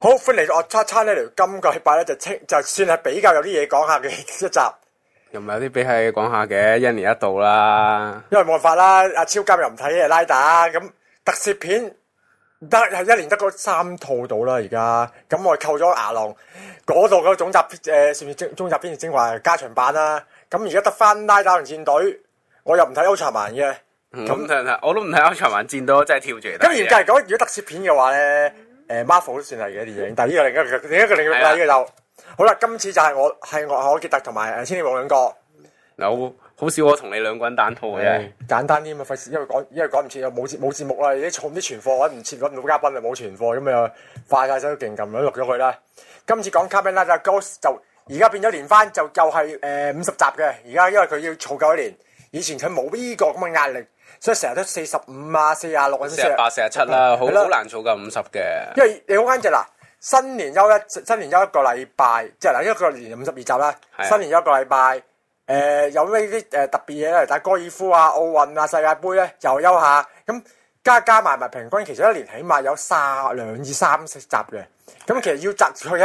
好，歡迎嚟到我叉叉呢條今個禮拜咧就算係比較有啲嘢講下嘅一集， 又唔係有啲比係講下嘅，一年一度啦。 因為冇辦法啦，阿超監又唔睇拉打，咁特攝片得係一年得嗰3套到啦而家，咁我扣咗牙狼嗰度嗰總集中集編精華加長版啦，咁而家得翻拉打同戰隊，我又唔睇歐查曼嘅， 咁我都唔睇歐查曼戰隊，真係跳住嚟。 咁嚴格嚟講，如果特攝片嘅話咧。Marvel 都算係嘅電影，但係呢個另一個領域啦，呢個就好啦。今次就係我海傑特同埋千里王兩個。 嗱，好少我同你兩個人單套嘅， 簡單啲嘛，費事因為趕唔切又冇節目啦，而家啲存貨揾唔切，揾唔到嘉賓就冇存貨，咁啊快晒手勁撳咁錄咗佢啦。今次講 Kamen Rider Ghost 就而家變咗連番，就係50集嘅。而家因為佢要儲夠一年，以前佢冇呢個咁嘅壓力。所以成日都45啊、46啊、 48、47啦，好難儲夠50嘅。 因為你好簡直嗱，新年休一個禮拜，即係嗱一個年52集啦。新年休一個禮拜，有呢啲特別嘢咧，打高爾夫啊、奧運啊、世界盃咧又休下，咁加埋平均，其實一年起碼有2至3集嘅。咁其實要集到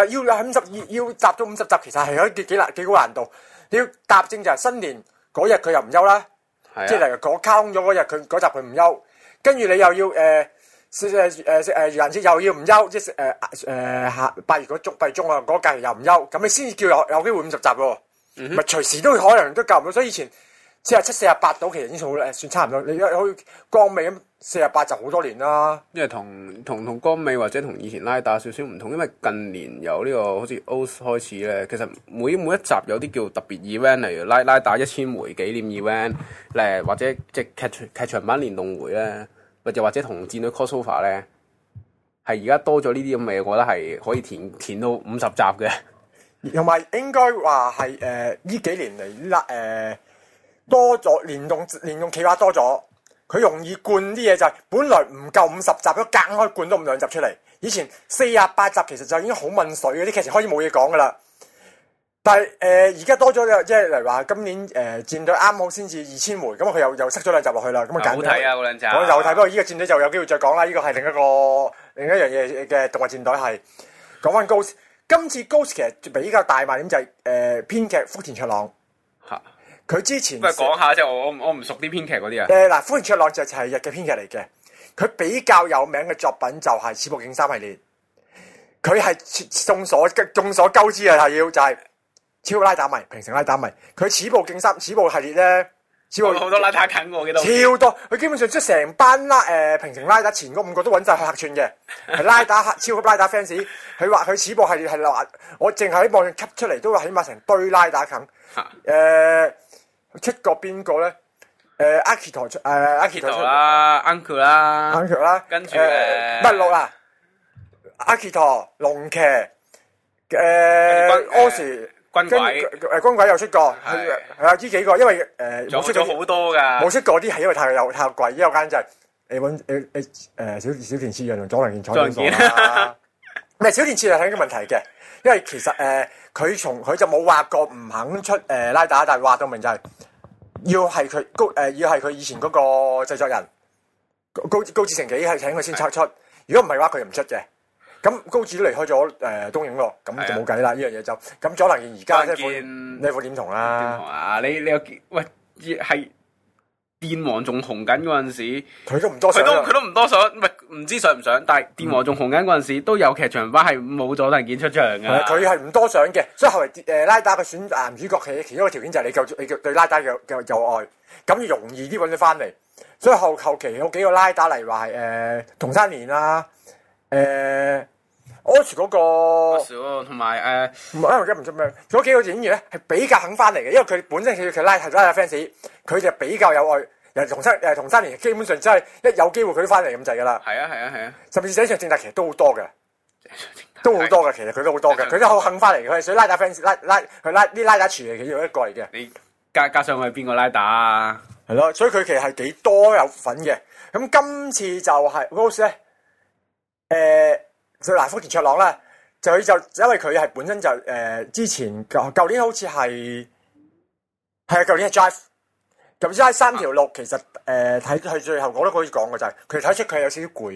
50集，其實係有幾高難度。你要踏正就係新年嗰日佢又唔休啦。即係例如講卡空咗嗰日佢嗰集佢唔休，跟住你又要愚人節又要唔休，即係8月8月中啊嗰假期又唔休，咁你先至叫有機會50集喎，咪隨時都可能都夠唔到，所以以前47、48到其實已經算差唔多，你可以光尾咁48集好多年啦。 因為同光尾或者同以前拉打少少唔同，因為近年由呢個好似 OS 開始咧，其實每一集有啲叫特別 event，例如拉打1000回紀念 event，或者即係劇場版聯動會咧，或者同戰隊 crossover 咧，係而家多咗呢啲咁嘅嘢，我覺得係可以填到50集嘅。 同埋應該話係呢幾年嚟多咗連動企劃多咗，佢容易灌啲嘢就係本來唔夠50集都隔開灌多2集出嚟。以前48集其實就已經好悶水嘅，啲劇情開始冇嘢講噶啦。但係而家多咗即係例如話今年戰隊啱好先至2000回，咁佢又塞咗2集落去啦。咁啊好睇啊嗰2集。 我又睇，不過呢個戰隊就有機會再講啦。呢個係另一樣嘢嘅動畫戰隊係講翻 Ghost。今次 Ghost 其實比較大賣點就係編劇福田卓朗。佢之前不如講下啫，我唔熟啲編劇嗰啲啊。 嗱，福田卓朗就係日嘅編劇嚟嘅，佢比較有名嘅作品就係《始部競三》系列，佢係眾所周知啊，係就係超拉打迷、平成拉打迷。佢《始部競三》始部系列咧， 好多拉打近我記得超多，佢基本上即係成班平成拉打前嗰5個都揾晒去客串嘅，係拉打超級拉打 fans。佢話佢始部系列係話，我淨係喺網上吸出嚟都起碼成堆拉打近。出過邊個咧？阿奇陀啦 ，Uncle 啦，跟住乜六啦？阿奇陀、龍騎、柯時、軍鬼又出過，係啊，呢幾個，因為冇出咗好多㗎， 冇出過啲係因為太貴，有間就係你揾小田切讓同佐良健彩兩個啦。唔係小田切讓係一個問題嘅，因為其實佢就冇話過唔肯出拉打，但係話到明就係要係佢以前嗰個製作人高志成幾係請佢先出，如果唔係嘅話佢就唔出嘅。咁高志都離開咗東映咯，咁就冇計啦。呢樣嘢就咁佐良健而家呢副點同啦？ 你又喂係電王仲紅緊嗰陣時， 佢都唔多想， 唔知想唔想，但係電王仲紅緊嗰陣時都有劇場版係冇佐藤健出場㗎。 佢係唔多想嘅，所以後嚟拉打佢選男主角其中一個條件就係你對拉打有愛，咁容易啲揾佢翻嚟。所以後期有幾個拉打嚟話係桐山年啦，柯樹嗰個，同埋唔出名嗰幾個演員咧係比較肯翻嚟嘅，因為佢本身佢拉打 fans， 佢就比較有愛。桐山年基本上真係一有機會佢都翻嚟咁滯㗎啦。係啊，甚至寫上正大其實都好多嘅，其實佢都好多嘅，佢都好肯翻嚟嘅，佢係屬於拉打 fans 啲拉打廚嘅其中一個嚟嘅。你加上佢係邊個拉打啊？ 係咯，所以佢其實係幾多有份嘅。咁今次就係 Ghost 咧，嗱福田卓朗啦，就因為佢係本身就之前舊年好似係舊年係 Drive。咁即係3條路，其實睇佢最後我都可以講嘅就係佢睇出佢有少少攰嘅，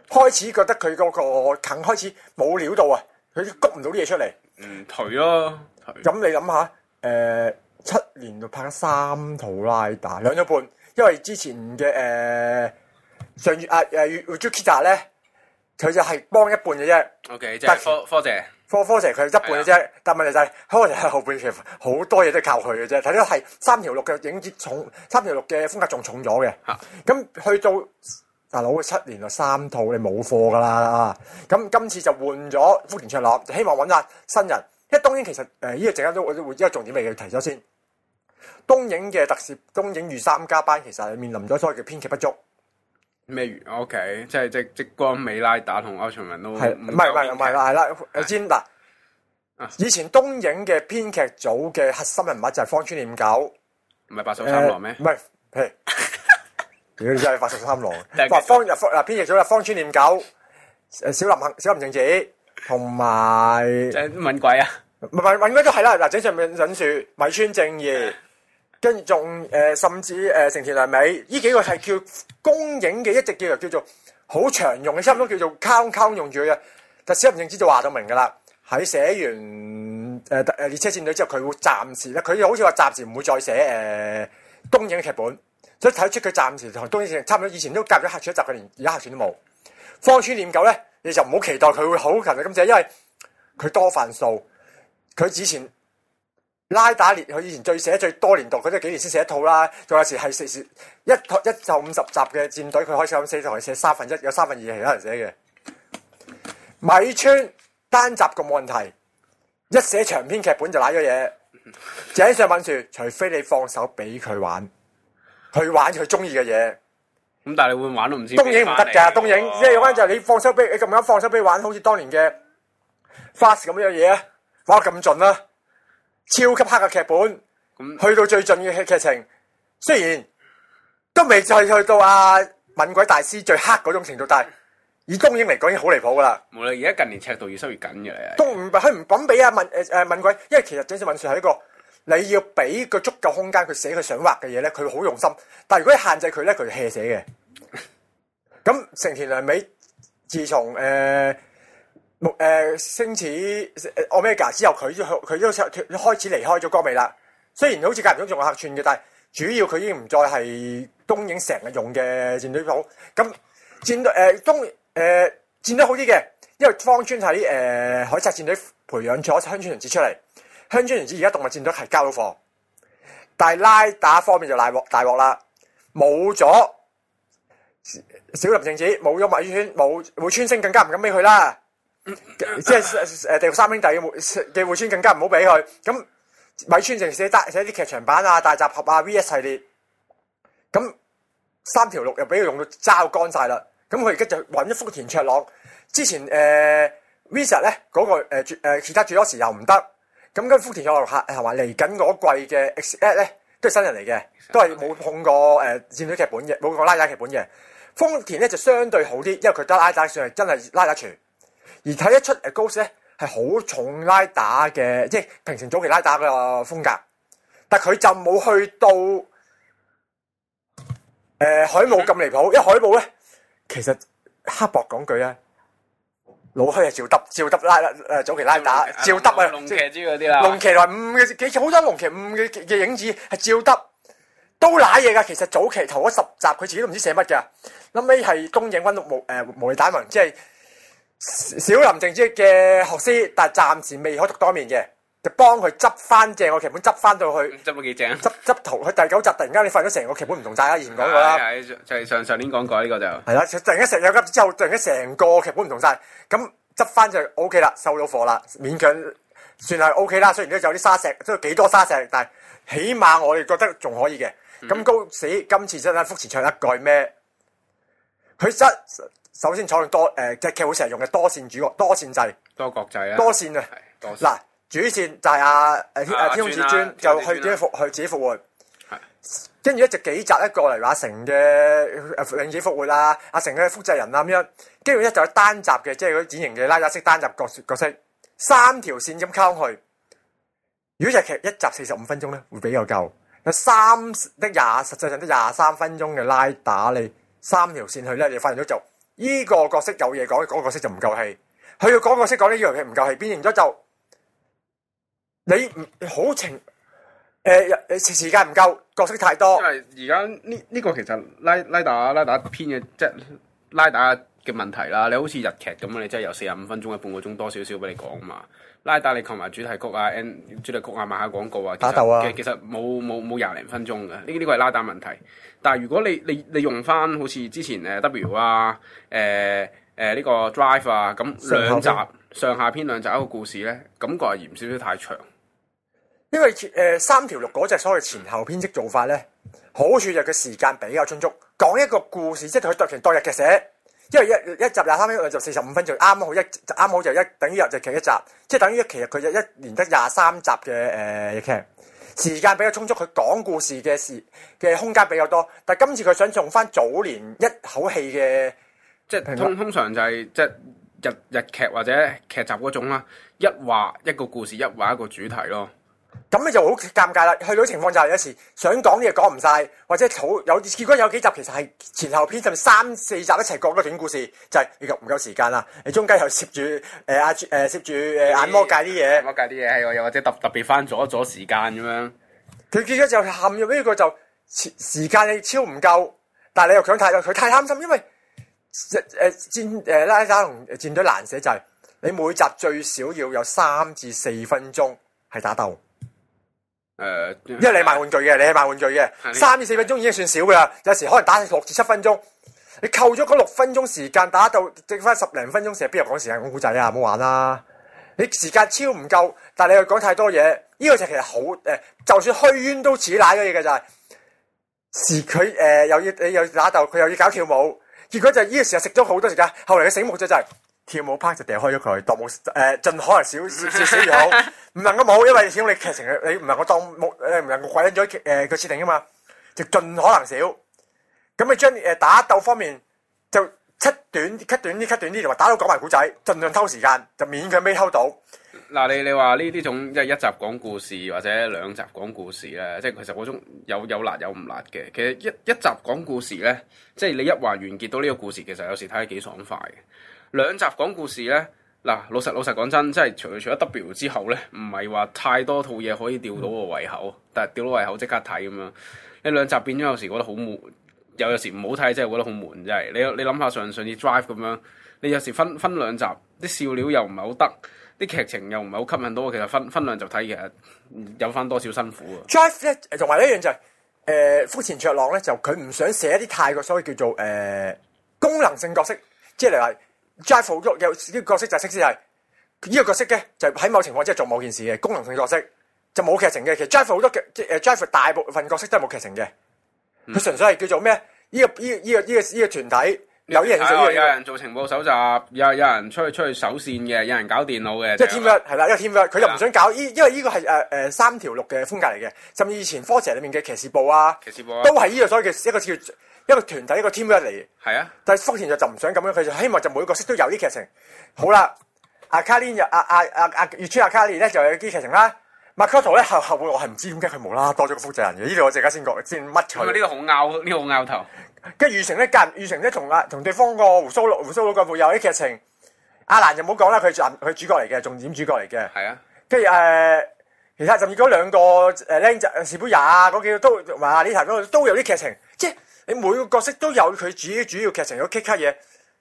開始覺得佢嗰個近開始冇料到啊，佢谷唔到啲嘢出嚟。 頹咯。 咁你諗下，7年就拍咗3套拉打2個半，因為之前嘅上月Ujukita 咧，佢就係幫一半嘅啫。 OK， 即係科姐。 科姐佢係一半嘅啫，但問題就係科姐喺後邊其實好多嘢都係靠佢嘅啫。睇到係3條6嘅影節重，3條6嘅風格仲重咗嘅。咁去到大佬7年就3套，你冇貨噶啦。咁今次就換咗福田卓朗，就希望揾下新人。因為東映其實呢個陣間都會一個重點嚟嘅提咗先。東映嘅特攝，東映御三家班其實係面臨咗所謂嘅編劇不足。 咩？OK， 即光美拉打同歐長文都係唔係啦？先嗱，以前東映嘅編劇組嘅核心人物就係芳村念九， 唔係813郎咩？ 唔係，屌你真係813郎。編劇組係芳村念九、小林正子同埋問鬼啊！ 唔係揾嗰都係啦。嗱，井上忍樹、米村正義。跟住仲甚至成田良美，呢幾個係叫公映嘅，一直叫做好常用嘅，差唔多叫做溝用住嘅。但小林正子就話到明㗎啦，喺寫完列車戰隊之後，佢會暫時咧，佢好似話暫時唔會再寫東映嘅劇本，所以睇出佢暫時同東映差唔多。以前都夾咗客串一集，佢連而家客串都冇。芳村念九咧，你就唔好期待佢會好勤力咁寫，因為佢多範數，佢之前。拉打列佢以前寫最多年度，佢都幾年先寫一套啦。仲有時係一就50集嘅戰隊，佢開始咁寫就係寫1/3，有2/3係其他人寫嘅。米村單集咁冇問題，一寫長篇劇本就瀨咗嘢。井上敏樹，除非你放手俾佢玩，去玩佢中意嘅嘢。 咁但係你會玩都唔知。 東映唔得㗎，東映即係嗰陣就係你放手俾你咁啱放手俾玩，好似當年嘅 Fast 咁樣嘢啊，玩咁盡啦。超級黑嘅劇本，去到最盡嘅劇情，雖然都未再去到敏鬼大師最黑嗰種程度，但係以東映嚟講已經好離譜噶啦。 無論而家近年尺度越收越緊嘅啦。 都唔佢唔敢俾敏鬼，因為其實井上敏樹係一個你要俾個足夠空間佢寫佢想畫嘅嘢咧，佢好用心。但係如果你限制佢咧，佢就 hea 寫嘅。咁成田良美自從星矢 Omega 之後，佢都開始離開咗歌美啦。雖然好似間唔中仲有客串嘅，但係主要佢已經唔再係東映成日用嘅戰隊組。咁戰隊好啲嘅，因為芳村喺海賊戰隊培養咗香川純子出嚟。香川純子而家動物戰隊係交到貨，但係拉打方面就大鑊啦，冇咗小林正子，冇咗米村，冇村星更加唔敢俾佢啦。即係地獄三兄弟嘅會村更加唔好俾佢。咁米村淨寫啲劇場版大集合VS 系列，咁3條6又俾佢用到揸乾晒啦。咁佢而家就揾咗福田卓朗。之前Visa 咧嗰個其他住多時又唔得。咁跟福田卓朗係話嚟緊嗰季嘅 X8 咧都係新人嚟嘅，都係冇碰過戰隊劇本嘅，冇碰過拉打劇本嘅。豐田咧就相對好啲，因為佢得拉打算係真係拉打傳。而睇得出Ghost 咧係好重拉打嘅，即係平成早期拉打嘅風格，但佢就冇去到海姆咁離譜，因為海姆咧其實刻薄講句啊，老虛係照得拉早期拉打照得啊， 龍騎豬嗰啲啦， 龍騎同埋5嘅好多龍騎5嘅影子係照得，都瀨嘢㗎。其實早期頭嗰10集佢自己都唔知寫乜㗎，後尾係東映揾無理打文，即係。小林正之嘅學師，但係暫時未可獨當面嘅，就幫佢執翻正個劇本，執翻到去， 執到幾正？ 執圖，佢第9集突然間你發現咗成個劇本唔同晒啦，以前講過啦， 就係上年講過呢個就係啦，突然間有急之後，突然間成個劇本唔同晒，咁執翻就 O K 啦，收到貨啦，勉強算係 O K 啦，雖然都有啲沙石，都幾多沙石，但係起碼我哋覺得仲可以嘅。咁高死今次真係福田唱一句咩？佢首先採用劇會成日用嘅多線主角、多線制、 多國際啦， 多線啊！嗱，主線就係天空至尊就去自己復活，跟住一直幾集一個嚟阿成嘅令自己復活啦，阿成嘅複製人啊咁樣，跟住一就係單集嘅，即係嗰啲典型嘅拉打式單集角色，3條線咁溝去。如果日劇一集45分鐘咧，會比較夠。有實際上得23分鐘嘅拉打，你3條線去咧，你發現咗就依個角色有嘢講，嗰個角色就唔夠氣。佢要講角色講呢樣嘢唔夠氣，變形咗就你唔好情時間唔夠，角色太多。 因為而家呢個其實拉打篇嘅即係拉打嘅問題啦。你好似日劇咁，你真係由45分鐘、半個鐘多少少俾你講嘛。拉打你扣埋主題曲啊、主題曲啊、賣下廣告啊， 打鬥啊， 其實冇廿零分鐘嘅。呢個係拉打問題。但係如果你用翻好似之前W 啊、呢個 Drive 啊咁兩集上下篇兩集一個故事咧，感覺係嫌少少太長。 因為3條6嗰隻所謂前後編織做法咧，好處就係佢時間比較充足，講一個故事，即係佢當日劇寫，因為一集23分鐘，兩集45分鐘，啱好就等於日劇一集，即係等於其實佢就一年得23集嘅日劇，時間比較充足，佢講故事嘅空間比較多。但係今次佢想用翻早年一口氣嘅， 即係通常就係即係日劇或者劇集嗰種啦，一話一個故事，一話一個主題咯。 咁你就好尷尬啦！去到情況就係有時想講啲嘢講唔晒，或者結果有幾集其實係前後篇，甚至3、4集一齊講個短故事，就係你唔夠時間啦。你中間又攝住攝住眼魔界啲嘢， 眼魔界啲嘢係又或者特別翻咗時間咁樣。 佢結果就陷入呢個就時間你超唔夠，但係你又想太多，佢太貪心，因為拉打同戰隊難寫就係你每集最少要有3至4分鐘係打鬥。因為你係賣玩具嘅，你係賣玩具嘅，3至4分鐘已經算少噶啦。有時可能打6至7分鐘，你扣咗嗰6分鐘時間打到剩翻10零分鐘，成日邊有講時間講古仔啊？唔好玩啦！你時間超唔夠，但係你又講太多嘢，呢個就其實好就算虛淵都似奶嘅嘢嘅就係佢又要打鬥，佢又要搞跳舞，結果就呢個時候食咗好多時間。後嚟嘅醒目就係跳舞 part 就掉開咗佢，當冇盡可能少越好，唔能夠冇，因為始終你劇情你唔能夠當冇唔能夠鬼咗個設定啊嘛，就盡可能少。咁你將打鬥方面就cut短啲，同埋打到講埋古仔，盡量偷時間，就勉強俾偷到。 嗱，你話呢種即係一集講故事或者2集講故事咧，即係其實嗰種有辣有唔辣嘅。其實一集講故事咧，即係你一話完結到呢個故事，其實有時睇得幾爽快嘅。2集講故事咧，嗱老實講真，即係除咗 W 之後咧，唔係話太多套嘢可以吊到個胃口，但係吊到胃口即刻睇咁樣。你2集變咗有時覺得好悶，有時唔好睇，真係覺得好悶，真係。你諗下上次 Drive 咁樣，你有時分2集，啲笑料又唔係好得，啲劇情又唔係好吸引到，其實分2集睇，其實有翻多少辛苦啊。 Drive 咧，同埋呢一樣就係福田卓朗咧，就佢唔想寫一啲太過所謂叫做功能性角色，即係例如話。Drive 有啲角色就係識係呢個角色嘅，就喺某情況之下做某件事嘅功能性角色，就冇劇情嘅。其實 Drive 好多嘅Drive 大部分角色都係冇劇情嘅，佢純粹係叫做咩？呢個團體有啲人做呢樣嘢， 有人做情報搜集，有人出去守線嘅，有人搞電腦嘅， 即係 teamwork 係啦，一個 teamwork 佢就唔想搞，因為呢個係3條6嘅風格嚟嘅，甚至以前 Forza 裏面嘅騎士部啊，都係呢個所謂嘅一個叫一個團體一個 teamwork 嚟嘅。 係啊， 但係福田就唔想咁樣，佢就希望就每個角色都有啲劇情。好啦，阿卡蓮又月村阿卡蓮咧就有啲劇情啦。Makoto 咧後半我係唔知點解佢無啦啦多咗個複製人嘅，呢度我陣間先乜佢。 呢個好拗頭。 跟住玉成咧同對方個胡鬚佬個部有啲劇情。阿蘭就唔好講啦，佢主角嚟嘅，重點主角嚟嘅。 係啊。 跟住其他甚至嗰2個僆仔士杯也啊嗰幾個都話呢頭嗰度都有啲劇情，即係你每個角色都有佢主要劇情有 kick 嘢。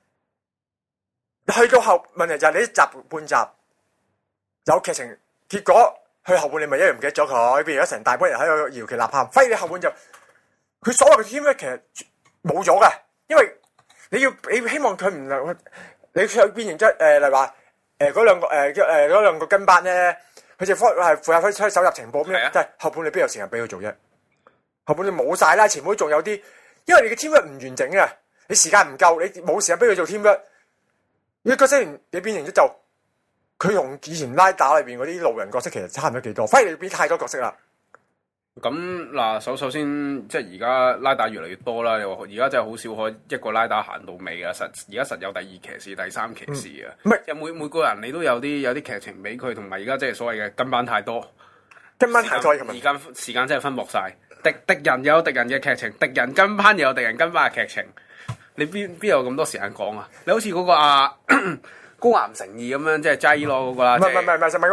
去到後問題就係你一集半集有劇情，結果去後半你咪一樣唔記得咗佢，變咗成大波人喺度搖旗吶喊。反而你後半就佢所謂嘅 team 咧，其實冇咗嘅，因為你希望佢唔能你變形咗例如話嗰兩個跟班咧，佢就係負責去搜集情報咩？即係後半你邊有時間俾佢做啫？後半你冇晒啦，前半仲有啲，因為你嘅 team 唔完整啊，你時間唔夠，你冇時間俾佢做 team。呢個角色你變形咗就，佢同以前拉打裏邊嗰啲路人角色其實差唔多幾多，反而你變太多角色啦。 咁嗱，首先即係而家拉打越嚟越多啦。你話而家真係好少可一個拉打行到尾噶，而家實有第2騎士、第3騎士啊。唔係，即係每個人你都有啲劇情俾佢，同埋而家即係所謂嘅跟班太多， 跟班太多咁而家時間真係分薄晒。敵人有敵人嘅劇情，敵人跟班又有敵人跟班嘅劇情。 你邊有咁多時間講啊？你好似嗰個高岩誠義咁樣，即係齋攞嗰個啦。 唔係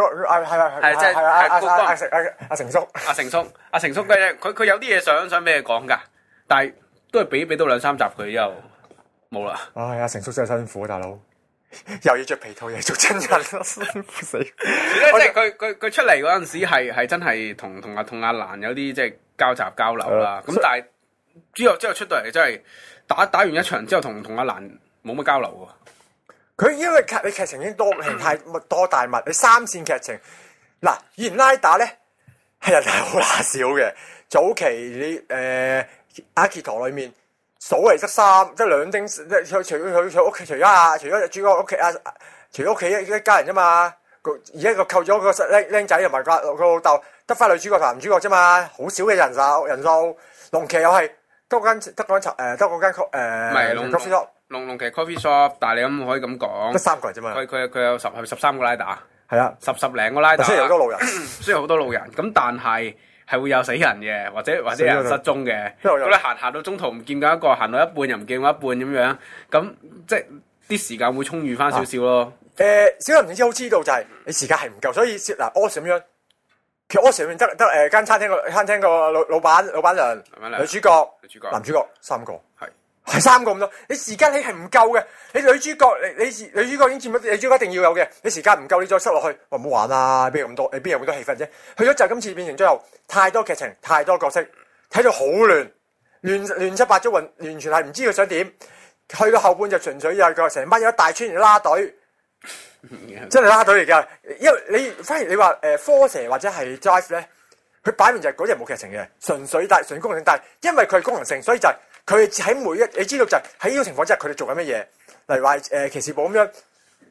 阿成叔。 阿成叔嘅佢有啲嘢想俾你講㗎，但係都係俾到2-3集佢之後冇啦。 唉，阿成叔真係辛苦，大佬又要着皮套，又要做真人，辛苦死。 即係佢出嚟嗰陣時係真係同阿蘭有啲即係交流啦。咁但係之後出到嚟真係打完一場之後，同阿蘭冇乜交流喎。 佢因為你劇情已經多大物，你3線劇情嗱，以前拉打咧係人係好乸少嘅。早期你阿傑陀裏面數嚟得3，即係2丁，除佢屋企，除咗主角屋企除咗屋企一家人啫嘛。而家佢扣咗個僆仔同埋個老豆，得翻女主角同男主角啫嘛，好少嘅人數。龍騎又係得嗰間coffee shop。 龍騎 coffee shop， 但係你咁可以咁講， 得3個人啫嘛。 佢有13個拉打， 係啊 ，10零個拉打。 雖然好多路人， 雖然好多路人，咁但係會有死人嘅，或者有人失蹤嘅。咁你行到中途唔見咗一個，行到一半又唔見咗一半咁樣，咁即係啲時間會充裕翻少少咯。 小林點知好知道就係你時間係唔夠，所以嗱屙咁樣，其實屙上面得間餐廳個老闆娘、女主角、男主角3個。係3個咁多，你時間你係唔夠嘅。你女主角你女主角已經佔咗，女主角一定要有嘅。你時間唔夠，你再塞落去，唔好玩啦！邊有咁多？邊有咁多氣氛啫？去咗就今次變成最後太多劇情，太多角色，睇到好亂七八糟，完全係唔知佢想點。去到後半就純粹又係成班有一大村人拉隊，真係拉隊嚟㗎。因為你反而你話Forza或者係 Drive 咧，佢擺明就係嗰啲冇劇情嘅，純功能性。但係因為佢係功能性，所以就係。佢喺你知道就係喺呢個情況之下，佢哋做緊乜嘢？例如話騎士部咁樣，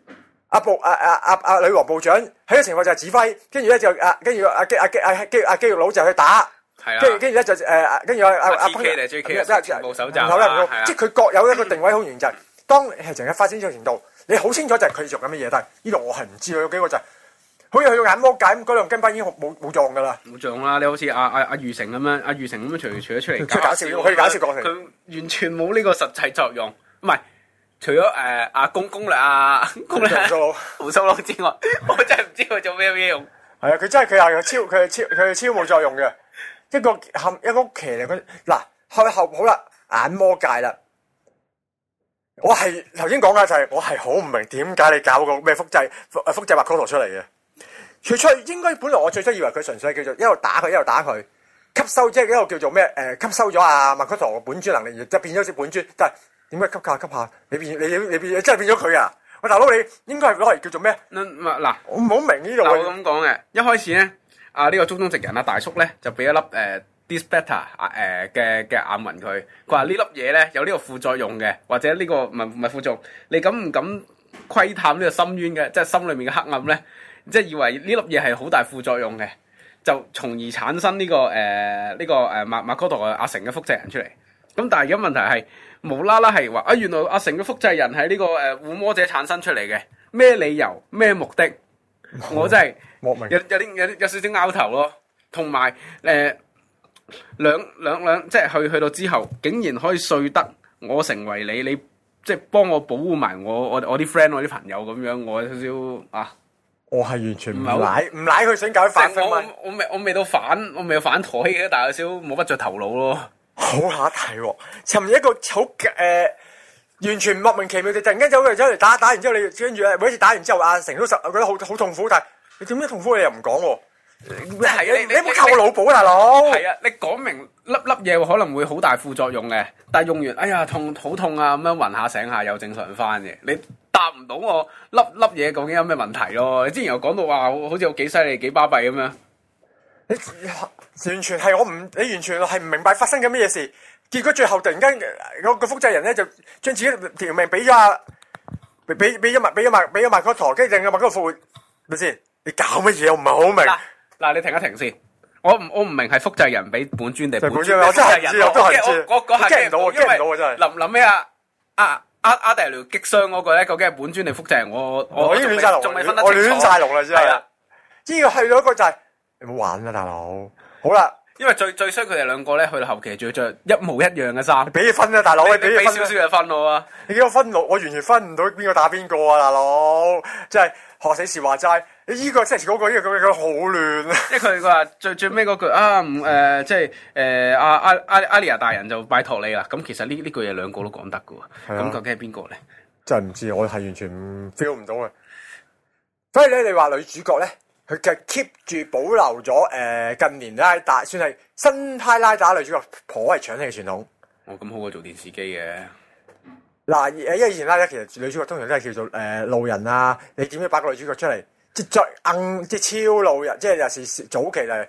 阿女王部長喺呢個情況就係指揮，跟住咧就阿肌肉佬就去打，跟住咧就跟住阿 J.K. 全部手即係佢各有一個定位好完整。當劇情嘅發展呢個程度，你好清楚就係佢哋做緊乜嘢，但係呢度我係唔知佢有幾個就係。好似去到眼魔界咁，嗰兩根筋已經冇撞噶啦， 冇撞啦！你好似阿余成咁樣，除咗出嚟搞笑，可以搞笑過程， 佢完全冇呢個實際作用。唔係，除咗阿攻略胡鬚佬之外，我真係唔知佢做咩用。 係啊，佢真係佢係超冇作用嘅。一個屋騎嚟，佢嗱後好啦，眼魔界啦。我係頭先講嘅就係我係好唔明點解你搞個咩複製白 code 出嚟嘅。最初應該本來我最初以為佢純粹叫做一路打佢，吸收即係一個叫做咩吸收咗阿麥克陀嘅本尊能力，就變咗隻本尊。但係點解吸下你變真係變咗佢啊？喂，大佬你應該係攞嚟叫做咩？ 嗱， 我唔好明呢度。 我咁講嘅，一開始咧，呢個中東籍人大叔咧就俾一粒Dispetter 嘅眼紋佢話呢粒嘢咧有呢個副作用嘅，或者呢個唔係副作用，你敢唔敢窺探呢個深淵嘅，即係心裏面嘅黑暗咧？即係以為呢粒嘢係好大副作用嘅，就從而產生呢個馬科陀阿成嘅複製人出嚟。咁但係而家問題係無啦啦係話原來阿成嘅複製人係呢個護魔者產生出嚟嘅，咩理由咩目的？我真係有少少拗頭咯。同埋兩即係去到之後，竟然可以說得我成為你即係幫我保護埋我啲 friend 我啲朋友咁樣，我有少少我係完全唔賴佢想搞反風。 我未到反台嘅，但係有少少冇乜着頭腦咯。 好下題喎！尋日一個好完全莫名其妙地突然間走嚟打完之後，你跟住每一次打完之後，阿成都覺得好痛苦，但係你點解痛苦你又唔講喎？係啊，你冇靠我腦補大佬。係啊， 你講明粒嘢可能會好大副作用嘅，但係用完哎呀好痛啊咁樣暈下醒下又正常翻嘅，你答唔到我粒嘢究竟有咩問題咯？你之前又講到話好似有幾犀利幾巴閉咁樣， 你完全係你完全係唔明白發生緊咩嘢事，結果最後突然間個複製人咧就將自己條命俾咗麥克陀，跟住令個麥克復活，咪先？你搞乜嘢？我唔係好明。 嗱，你停一停先。我唔明係複製人俾本尊定本尊？ 我真係唔知，我驚唔到啊！驚唔到啊！真係。 臨咩啊？阿迪條擊傷嗰個咧，究竟係本尊定複製人？我已經亂晒龍， 仲未分得清楚。 我亂晒龍啦，真係。呢個去到一個就係你唔好玩啦，大佬。好啦， 因為最衰佢哋兩個咧，去到後期仲要着一模一樣嘅衫。 俾分啊，大佬！你俾少少嘅分我啊！ 你幾個分我完全分唔到邊個打邊個啊，大佬！真係學死時話齋，你依個即係嗰個，呢個咁樣好亂啊！ 因為佢話最尾嗰句啊，即係阿里亞大人就拜託你啦。咁其實呢句嘢兩個都講得㗎喎。咁究竟係邊個咧？ 真係唔知，我係完全 feel 唔到嘅。所以咧，你話女主角咧，佢就 keep 住保留咗近年拉打，算係新派拉打女主角頗為搶戲嘅傳統。 咁好過做電視機嘅。 嗱，因為以前拉打其實女主角通常都係叫做路人啊，你點樣擺個女主角出嚟，即係即係超路人，即係有時早期就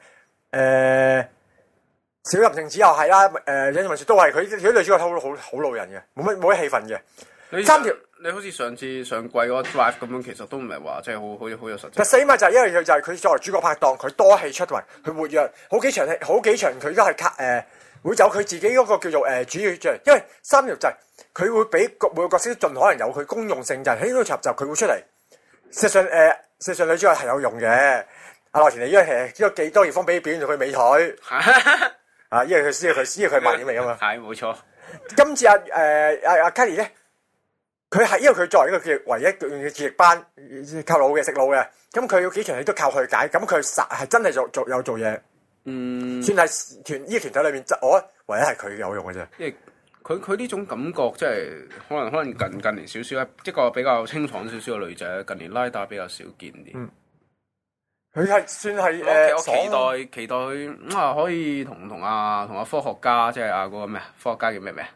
小林靜子又係啦，隱文雪都係佢啲女主角好路人嘅，冇乜氣氛嘅。 你好似上次上季嗰個 Drive 咁樣，其實都唔係話即係好有實質。 其實死嘛就係因為佢就係佢作為主角拍檔，佢多戲出埋，佢活躍好幾場佢都係會有佢自己嗰個叫做主要像，因為三條就係佢會俾每個角色盡可能有佢公用性，就係喺呢個集佢會出嚟。事實上女主角係有用嘅。阿內田利因為呢個幾多葉方俾表現到佢美腿啊，因為佢賣點嚟噶嘛。 係冇錯。 今次阿 Kelly 咧。佢係因為佢作為一個唯一嘅智力班靠腦嘅食腦嘅，咁佢有幾場戲都靠佢解，咁佢實係真係有做嘢，算係呢個團體裏面，我唯一係佢有用嘅啫。 因為佢呢種感覺即係可能近年少少一個比較清爽少少嘅女仔，近年拉打比較少見啲。 佢係算係我期待佢可以同阿科學家即係嗰個咩科學家叫咩名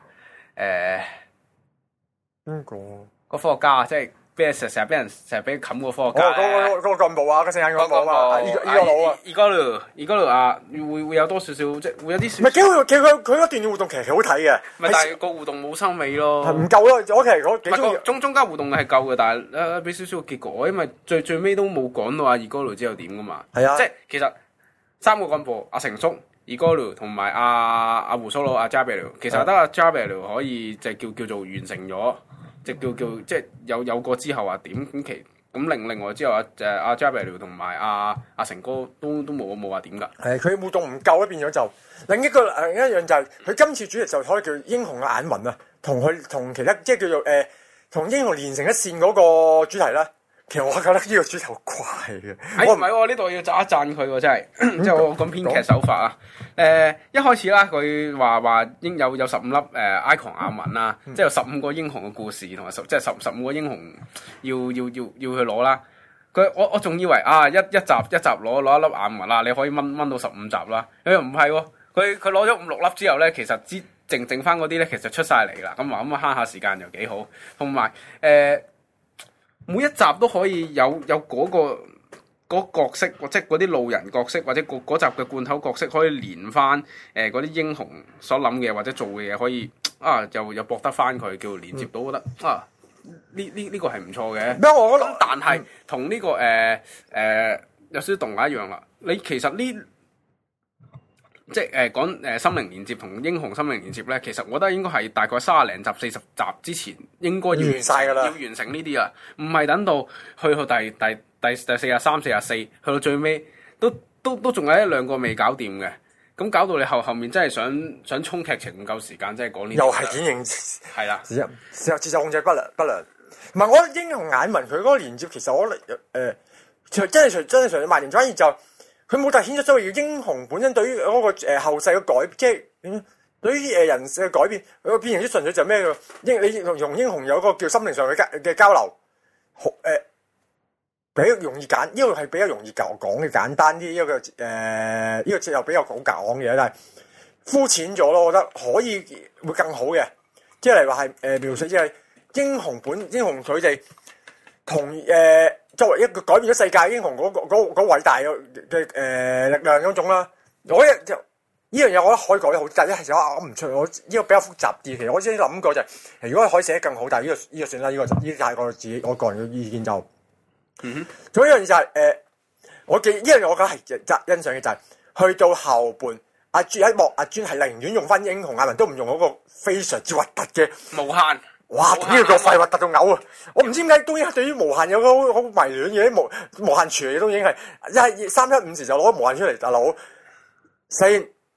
邊個？ 個科學家即係成日俾人冚個科學家。 嗰個幹部啊，個四眼幹部啊，依個佬啊。 二哥啊，會有多少少即係會有啲。 唔係幾好，佢嗰段互動其實幾好睇嘅。 但係個互動冇收尾咯。 唔夠咯，我其實嗰幾中意。 中間互動係夠嘅，但係俾少少個結果，因為最尾都冇講到二哥之後點噶嘛。係啊。即係其實三個幹部阿成叔。二哥寮同埋阿胡鬚佬阿 Jabber 其實得阿 Jabber 可以即係叫做完成咗，即係叫即係有個之後啊點咁另外之後阿 Jabber 同埋阿成哥都冇話點㗎。係佢互動唔夠咧，變咗就另一樣就係佢今次主題就可以叫英雄嘅眼紋啊，同其他即係叫做同英雄連成一線嗰個主題啦。其實我覺得呢個主題好怪嘅。 唔係喎，呢度要讚一讚佢喎，真係即係我講編劇手法啊。一開始啦，佢話應有15粒icon 眼紋啦，即係有15個英雄嘅故事，同埋即係15個英雄要去攞啦。我仲以為一集攞一粒眼紋啦，你可以掹到15集啦。又唔係喎，佢攞咗5、6粒之後咧，其實剩翻嗰啲咧，其實出晒嚟啦。咁慳下時間又幾好，同埋每一集都可以有嗰個角色，即係嗰啲路人角色，或者嗰集嘅罐頭角色，可以連翻嗰啲英雄所諗嘅或者做嘅嘢，可以又駁得翻佢，叫連接到，覺得呢個係唔錯嘅。咁但係同呢個有少少動畫一樣啦。你其實即係講心靈連接同英雄心靈連接咧，其實我覺得應該係大概30零集、40集之前應該要完晒㗎啦，要完成呢啲啊，唔係等到去到第43、44，去到最尾都仲有1、2個未搞掂嘅，咁搞到你後面真係想衝劇情唔夠時間，真係講呢啲。又係典型係啦，節奏控制不良。 唔係我英雄眼紋佢嗰個連接，其實我真係純粹萬年，反而就。佢冇突顯咗所謂英雄本身對於嗰個後世嘅改，即係對於人嘅改變，佢個變形之純粹就係咩嘅？你同英雄有個叫心靈上嘅交流，比較容易呢個係比較容易講嘅簡單啲，呢個又比較好講嘅，但係膚淺咗咯，我覺得可以會更好嘅，即係例如話係描述即係英雄佢哋同作為一個改變咗世界英雄嗰偉大嘅力量嗰種啦，呢樣嘢我覺得可以改得好，但係一係我唔出，我呢個比較複雜啲。其實我先諗過就係，如果可以寫得更好，但係呢個算啦，呢個係我自己我個人嘅意見就。仲有一樣嘢就係呢樣嘢我覺得係欣賞嘅就係去到後半阿尊係寧願用翻英雄眼紋都唔用嗰個非常之核突嘅無限。哇！呢個廢核突到嘔啊！我唔知點解東映對於無限有個好迷戀嘅無限廚嘅東映係1、3、1、5時就攞無限出嚟，大佬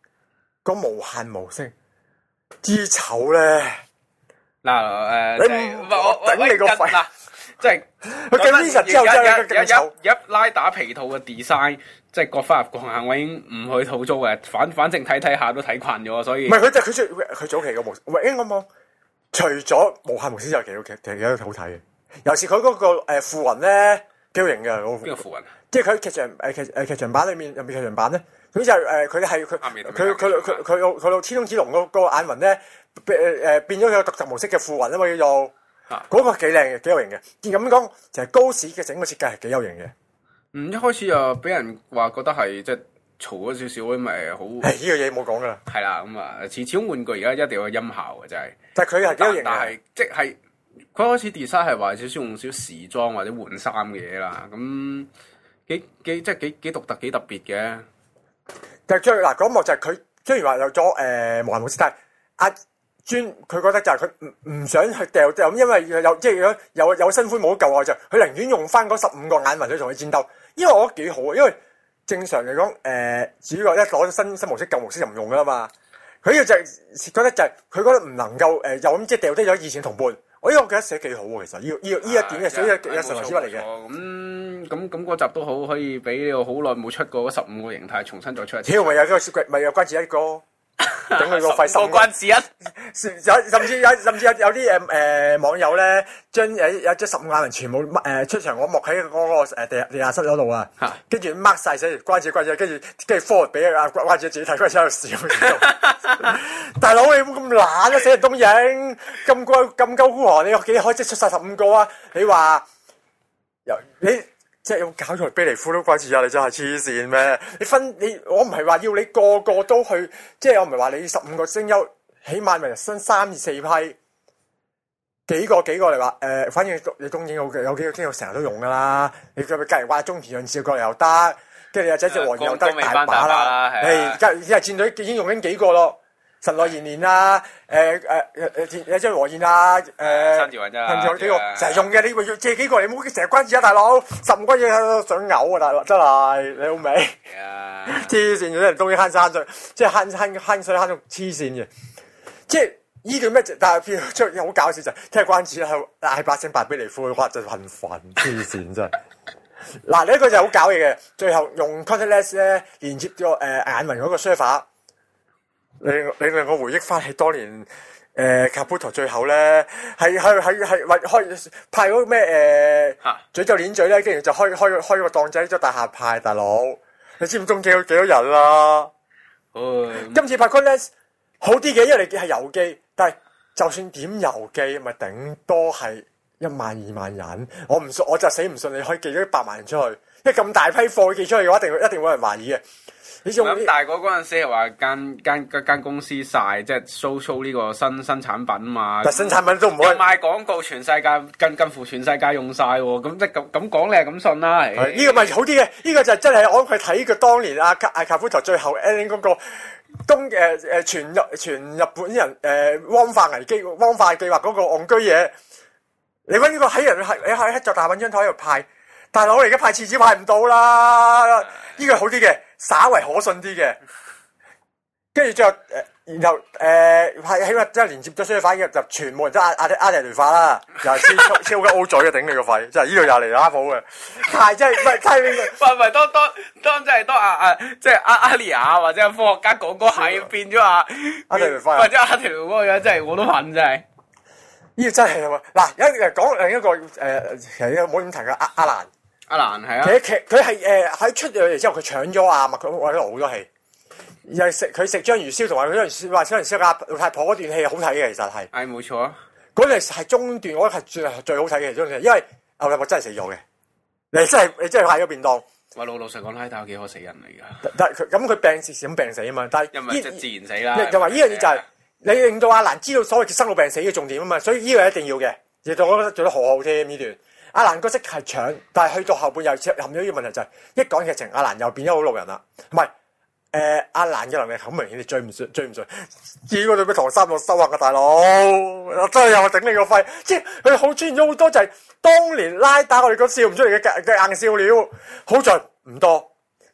講無限模式之醜咧。 嗱我頂你個肺！ 嗱，即係佢嘅 Vision 之後真係更醜。 一拉打皮套嘅 design， 即係各花入各行，我已經唔去吐槽嘅。反正睇下都睇慣咗，所以唔係佢早期嘅模式，喂，我冇除咗無限模式之後，其實好睇嘅。尤其是佢嗰個副雲咧，幾好型嘅。 邊個副雲？ 即係佢劇場版裏面入面劇場版咧，佢就佢係佢到天空之龍嗰個眼雲咧，變咗佢個獨特模式嘅副雲啊嘛，叫做嗰個幾靚嘅，幾有型嘅。咁講就係高士嘅整個設計係幾有型嘅。 一開始就俾人話覺得係即係嘈咗少少，咁咪好。呢個嘢冇講噶啦。 係啦，咁啊，始終玩具而家一定要有音效嘅，真係。 但係佢係幾有型嘅。 但係即係佢開始 design 係話少少用少時裝或者換衫嘅嘢啦，咁幾獨特幾特別嘅。 但係最嗱嗰幕就係佢雖然話有咗無限模式，但係阿專佢覺得就係佢唔想去掉，因為有新歡冇舊愛，就佢寧願用翻嗰15個眼雲去同佢戰鬥，因為我覺得幾好啊。因為正常嚟講，主角一攞咗新模式舊模式就唔用噶啦嘛。佢呢個就係覺得就係佢覺得唔能夠又咁即係掉低咗以前同伴。我呢個覺得寫幾好喎，其實呢一點嘅寫有神來之筆嚟嘅。 咁嗰集都好，可以俾呢個好耐冇出過嗰15個形態重新再出一次。 屌咪有嗰個雪櫃，咪有關子一個，頂佢個肺10個關子一。 甚至有啲網友咧，將有隻15眼人全部出場，我幕喺嗰個地下室嗰度啊，跟住 mark 晒寫關子，跟住 forward 俾阿關子自己睇，關子喺度笑。大佬你唔好咁懶啊，死人東影咁鳩孤寒，你有幾可即出晒15個啊？你話你即係有搞錯，卑尼夫都關子啊！你真係黐線咩？我唔係話要你個個都去，即係我唔係話你15個聲優。起碼咪分3至4批，幾個嚟話反正你東映有幾個經過成日都用噶啦。你佢咪隔離話中田潤照過嚟又得，跟住有隻和又得大把啦。而家戰隊已經用緊幾個咯，神奈延年啊，有隻和燕啊， 三條雲啫， 幾個成日用嘅，你咪要借幾個，你唔好成日關注啊，大佬，15個嘢喺度想嘔啊，大佬真係你好味，黐線嘅啲東映慳水，即係慳水慳到黐線嘅。即係呢段咩？但係變出好搞笑就係聽關子喺度嗌把聲白俾尼夫，哇！真係恨煩黐線真係。嗱，呢一個就好搞嘢嘅，最後用 contact lens 咧連接咗眼雲嗰個 server， 你令我回憶翻起當年卡布托最後咧係開派嗰咩咀咒鏈嘴咧，跟住就開個檔仔咗大廈派大佬，你知唔知中幾多人啦？今次派 contact lens。好啲嘅，因為你係郵寄，但係就算點郵寄，咪頂多係1萬2萬人。我就死唔信你可以寄咗100萬人出去，因為咁大批貨寄出去嘅話，一定會有人懷疑嘅。你仲大哥嗰陣時係話間公司晒，即係 show 呢個新產品嘛。 但新產品都唔可以賣廣告，全世界近乎全世界用晒喎。咁即係咁講，你係咁信啦？ 呢個咪好啲嘅，呢個就真係我佢睇佢當年阿卡夫托最後 ending 嗰個。全日本人汪化計劃嗰個戇居嘢，你揾呢個喺人係你喺就大揾張台喺度派，大佬你而家派廁紙派唔到啦，呢個好啲嘅，稍為可信啲嘅，跟住最後然後係起碼真係連接咗所有反應就全部人都阿迪雷化啦，又係超級 O 嘴嘅，頂你個肺，真係呢度又嚟拉寶嘅，太真係唔係太邊個？唔係當真係即係阿里亞或者科學家講嗰係變咗阿迪雷化，或者阿迪雷嗰個樣真係我都恨真係。 呢個真係嗱，有講另一個其實冇點提嘅阿蘭係啊， 其實佢係喺出咗嚟之後佢搶咗阿麥佢玩咗好多戲。又佢食章魚燒同埋佢話章魚燒阿老太婆嗰段戲好睇嘅，其實係。 係冇錯啊！ 嗰段係中段，我覺得係算係最好睇嘅其中一段，因為阿老太婆真係死咗嘅。你真係派咗便當。 喂，老實講，拉打幾可死人嚟㗎。 但係佢病死咁病死啊嘛，但係因為即係自然死啦。 又話呢樣嘢就係你令到阿蘭知道所謂嘅生老病死嘅重點啊嘛，所以呢個一定要嘅。亦都我覺得做得好好添呢段。阿蘭角色係搶，但係去到後半又陷咗呢個問題就係一講劇情，阿蘭又變咗好路人啦，唔係。阿蘭嘅能力好明顯，你追唔上，結果對咩唐三落收啊個大佬，真係又係頂你個肺，即係佢好出現咗好多就係當年拉打我哋個笑唔出嚟嘅硬笑料，好在唔多，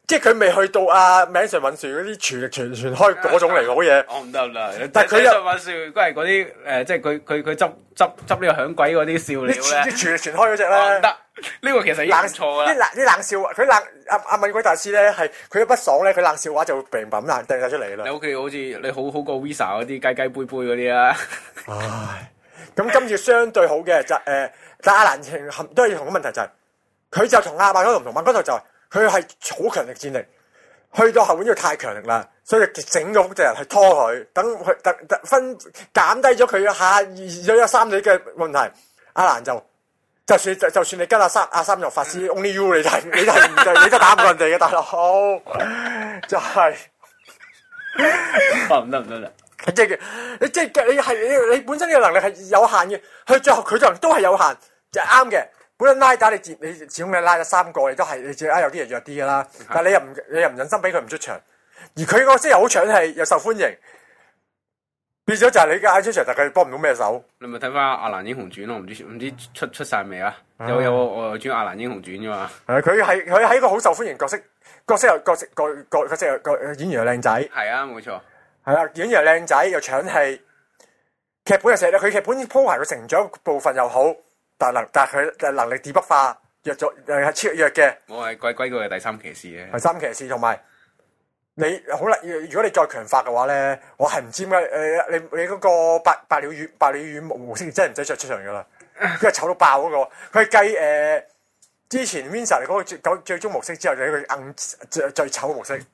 即係佢未去到阿名上敏樹嗰啲全力全開嗰種嚟好嘢。 我唔得， 但係佢又敏樹都係嗰啲即係佢執呢個響鬼嗰啲笑料咧， 啲全力全開嗰隻咧。 唔得，呢個其實已經唔錯啦。 啲冷笑話，佢冷阿敏鬼大師咧係佢一不爽咧，佢冷笑話就會砰砰咁掟晒出嚟啦。 你屋企好似你好過 Visa 嗰啲雞雞杯杯嗰啲啦。 唉，咁今次相對好嘅就但阿蘭都係同個問題就係，佢就同阿曼嗰度唔同，曼嗰度就係佢係好強力戰力，去到後面因為太強力啦，所以整個隻人係拖佢，等佢分減低咗佢下有三女嘅問題。阿蘭就算你跟阿三又發師 only you 你都打唔過人哋嘅大佬，就係唔得。 即係你本身呢個能力係有限嘅，去最後佢就都係有限，就係啱嘅。本身拉打你始終你拉咗3個，你都係你自己有啲人弱啲噶啦。但係你又唔忍心俾佢唔出場，而佢個即係好搶氣又受歡迎，變咗就係你嘅嗌出場，但佢幫唔到咩手。 你咪睇翻《阿蘭英雄傳》咯，唔知出晒未啊？有我又轉《阿蘭英雄傳》噶嘛？佢係一個好受歡迎角色演員又靚仔。 係啊，冇錯。 係啦，演員又靚仔又搶氣，劇本又寫得佢劇本鋪排佢成長部分又好，但係佢能力跌不化弱咗，係超弱嘅。 我係歸佢係第三騎士嘅。 第三騎士同埋你好啦，如果你再強化嘅話咧，我係唔知點解你嗰個百鳥羽模式真係唔使出場噶啦，因為醜到爆嗰個，佢係計之前 Vincent 嗰個最終模式之後，就係佢最醜模式。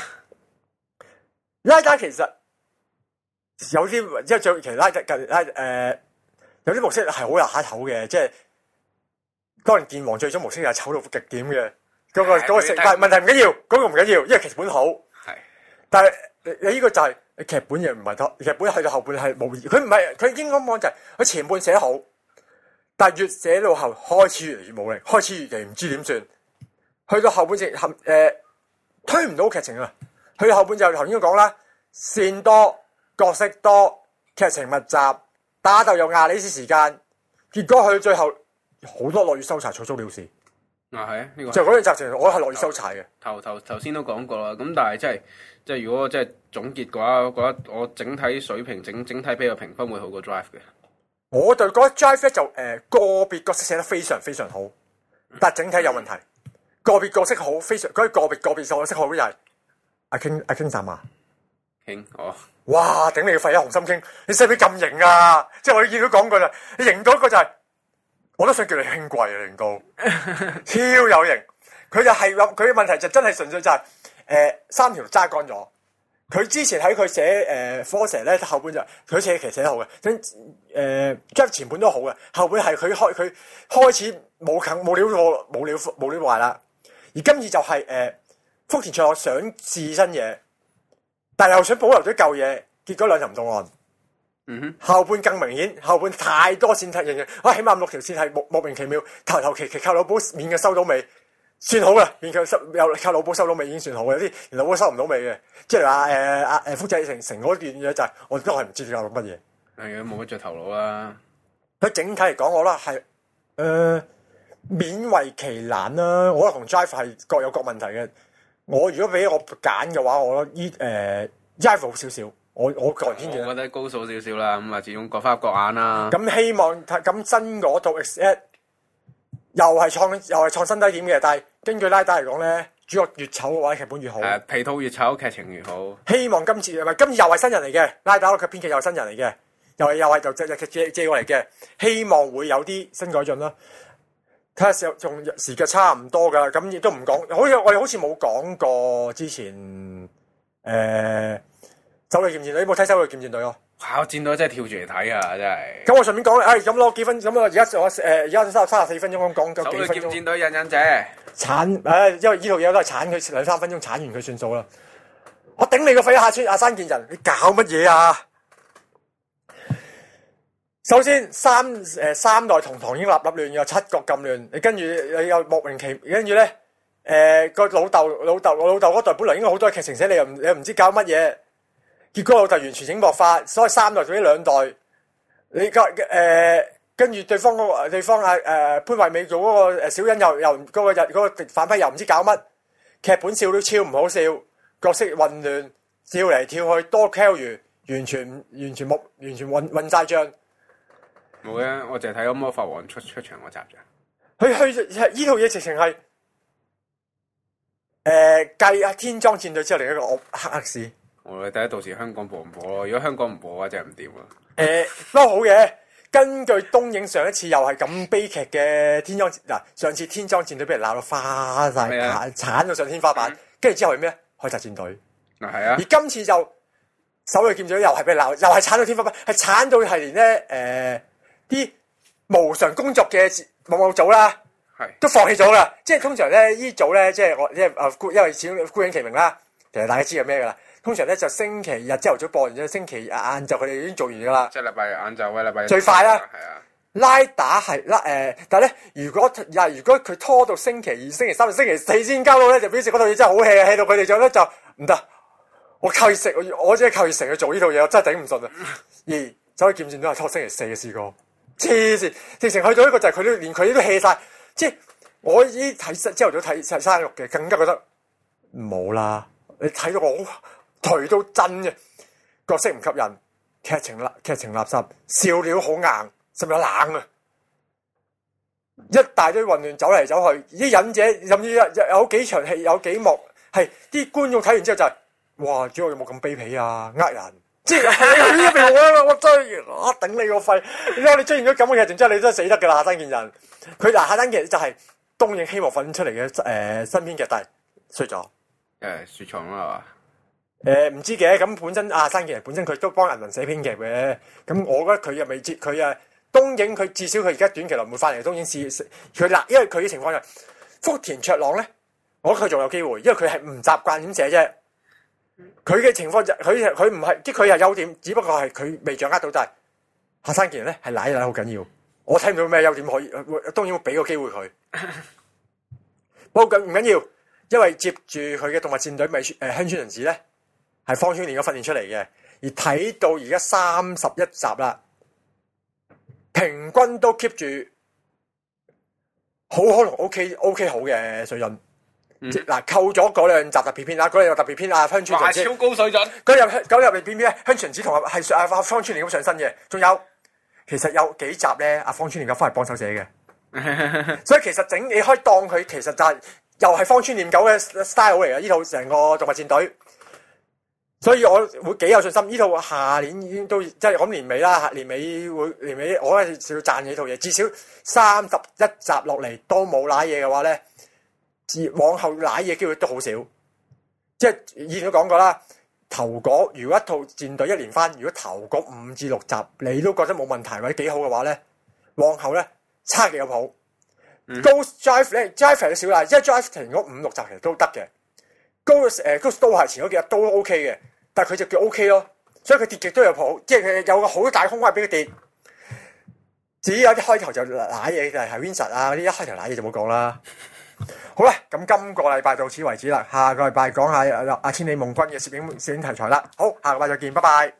拉打其實有啲即係最其實有啲模式係好有下頭嘅，即係當然劍王最終模式係醜到極點嘅，嗰個但係問題唔緊要，嗰個唔緊要，因為劇本好。係，但係你呢個就係劇本又唔係得，劇本去到後半係無疑，佢唔係佢應該講就係佢前半寫好，但係越寫到後開始越嚟越冇力，開始越嚟唔知點算，去到後半推唔到劇情啊！去到後半就頭先講啦，線多角色多，劇情密集，打鬥又壓你啲時間，結果去到最後好多落雨收柴，草草了事。 係啊，呢個就嗰樣集情，我係落雨收柴嘅。 頭先都講過啦，咁但係即係如果即係總結嘅話，我覺得我整體水平整體俾個評分會好過 Drive 嘅。我就覺得 Drive 咧就個別角色寫得非常非常好，但係整體有問題。個別角色好，非常嗰啲個別角色好又係。阿 King 神啊 ，King 哦， 哇！頂你個肺啊，紅心 King，你使唔使咁型啊？即係我見到講過啦，你型到一個就係，我都想叫你輕貴啊，型到超有型。佢就係佢嘅問題就真係純粹就係3條揸乾咗。佢之前喺佢寫科蛇咧後半就佢寫其實寫得好嘅，Jeff 前半都好嘅，後半係佢開始冇料壞啦。而今次就係福田卓想試新嘢，但又想保留咗舊嘢，結果兩條唔到岸。後半更明顯，後半太多線型嘅，我起碼5-6條線係莫名其妙，頭期靠老保勉強收到尾，算好啦。勉強又靠老保收到尾已經算好，有啲連老保收唔到尾嘅，即係話福仔成嗰段嘢就係、是、我都係唔知佢有乜嘢。係啊，冇乜着頭腦啦。佢整體嚟講，我覺得係勉為其難啦。我覺得同 Drive 係各有各問題嘅。我如果俾我揀嘅話，我覺得Drive 好少少。我個人偏見，我覺得高數少少啦。咁啊，始終各花各眼啦。咁希望咁新嗰套 X1 又係創新低點嘅，但係根據拉打嚟講咧，主角越醜嘅話，劇本越好。皮套越醜，劇情越好。希望今次又係新人嚟嘅，拉打嘅編劇又係新人嚟嘅，又係就借過嚟嘅，希望會有啲新改進啦。睇下仲時間差唔多噶，咁亦都唔講，我哋好似冇講過之前守衛劍戰隊，你有冇睇守衛劍戰隊咯？哇！戰隊真係跳住嚟睇啊，真係。咁我順便講咧，咁攞幾分，咁我而家34分鐘咁講咗幾分鐘。守衛劍戰隊忍忍者鏟，因為呢套嘢都係鏟佢2-3分鐘，鏟完佢算數啦。我頂你個肺下村阿山見人，你搞乜嘢啊？首先三代同堂已經立亂，又七國咁亂，你跟住你又莫名其妙，跟住咧個老豆嗰代本來應該好多劇情寫，你又唔知搞乜嘢，結果老豆完全整幕化，所以3代對呢2代，你跟住對方潘惠美做嗰個小欣又嗰個反派又唔知搞乜， 劇本笑料超唔好笑，角色混亂，跳嚟跳去多 carry，完全混晒帳。 冇嘅，我淨係睇咗魔法王出場嗰集咋。 佢依套嘢直情係繼啊天裝戰隊之後另一個黑史。 我哋睇下到時香港播唔播咯？如果香港唔播嘅話，真係唔掂啊！ 不過好嘅，根據東映上一次又係咁悲劇嘅天裝嗱，上次天裝戰隊俾人鬧到花晒，鏟到上天花板，跟住之後係咩？海賊戰隊嗱係啊， 而今次就手裏劍咗又係俾人鬧，又係鏟到天花板，係鏟到係連咧啲無償工作嘅某組啦，都放棄咗噶。即係通常咧依組咧，即係我因為始終孤影其名啦，其實大家知係咩噶啦。通常咧就星期日朝頭早播完之後，星期日晏晝佢哋已經做完噶啦。 即係禮拜日晏晝，禮拜日最快啦。 係啊， 拉打係但係咧，如果佢拖到星期二、星期三、星期四先交到咧，就表示嗰套嘢真係好 hea 到佢哋就咧就唔得。我靠熱食，我真係靠熱誠去做呢套嘢，我真係頂唔順啊！而走去劍戰都係拖星期四嘅試過，黐線，直情去到一個就係佢都連佢都 hea 晒，即係我依睇朝頭早睇生肉嘅，更加覺得冇啦。你睇到我頹到真嘅，角色唔吸引，劇情垃圾，笑料好硬，甚至冷啊！一大堆混亂走嚟走去，啲忍者甚至有幾場戲有幾幕係啲觀眾睇完之後就係、哇！主角有冇咁卑鄙啊？呃人，即係呢一邊我真係我頂你個肺！你睇你出現咗咁嘅劇情之後，你真係死得㗎啦！下山健人，佢下山健人就係東映希望訓出嚟嘅新編劇，但係衰咗。 雪藏啦唔知嘅，咁本身山健人本身佢都幫銀魂寫編劇嘅，咁我覺得佢又未接佢東映佢至少佢而家短期內唔會翻嚟東映試佢嗱，因為佢嘅情況就福田卓朗咧，我覺得佢仲有機會，因為佢係唔習慣點寫啫。佢嘅情況就佢唔係即佢係優點，只不過係佢未掌握到就係下山健人咧係奶好緊要，我睇唔到咩優點可以東映會俾個機會佢。不過唔緊要。因為接住佢嘅動物戰隊鄉村人士咧，係方川練咗訓練出嚟嘅，而睇到而家31集啦，平均都 keep 住好可能 OK 好嘅水準。嗱，扣咗嗰兩集特別篇啦，嗰兩集特別篇鄉村人士超高水準。 嗰兩集特別篇咧，鄉村人士同係方川練咁上身嘅，仲有其實有幾集咧，方川練有翻嚟幫手寫嘅，所以其實你可以當佢其實就係。又係方川念九嘅 style 嚟嘅，呢套成個動物戰隊，所以我會幾有信心。呢套下年已經都即係咁年尾啦，年尾我係要讚呢套嘢，至少31集落嚟都冇瀨嘢嘅話咧，往後瀨嘢機會都好少。即係以前都講過啦，如果一套戰隊一連番，如果頭嗰5至6集你都覺得冇問題或者幾好嘅話咧，往後咧差極有譜。Ghost Drive 咧 ，Drive 係少啦，因為 Drive 停咗5、6集其實都得嘅。Ghost 都係前嗰幾日都 OK 嘅，但係佢就叫 OK 咯，所以佢跌極都有譜，即係佢有個好大空間俾佢跌。至於有啲開頭就瀨嘢，就係 Vincent 啊嗰啲一開頭瀨嘢就冇講啦。好啦，咁今個禮拜到此為止啦，下個禮拜講下千里夢君嘅攝影題材啦。好，下個禮拜再見，拜拜。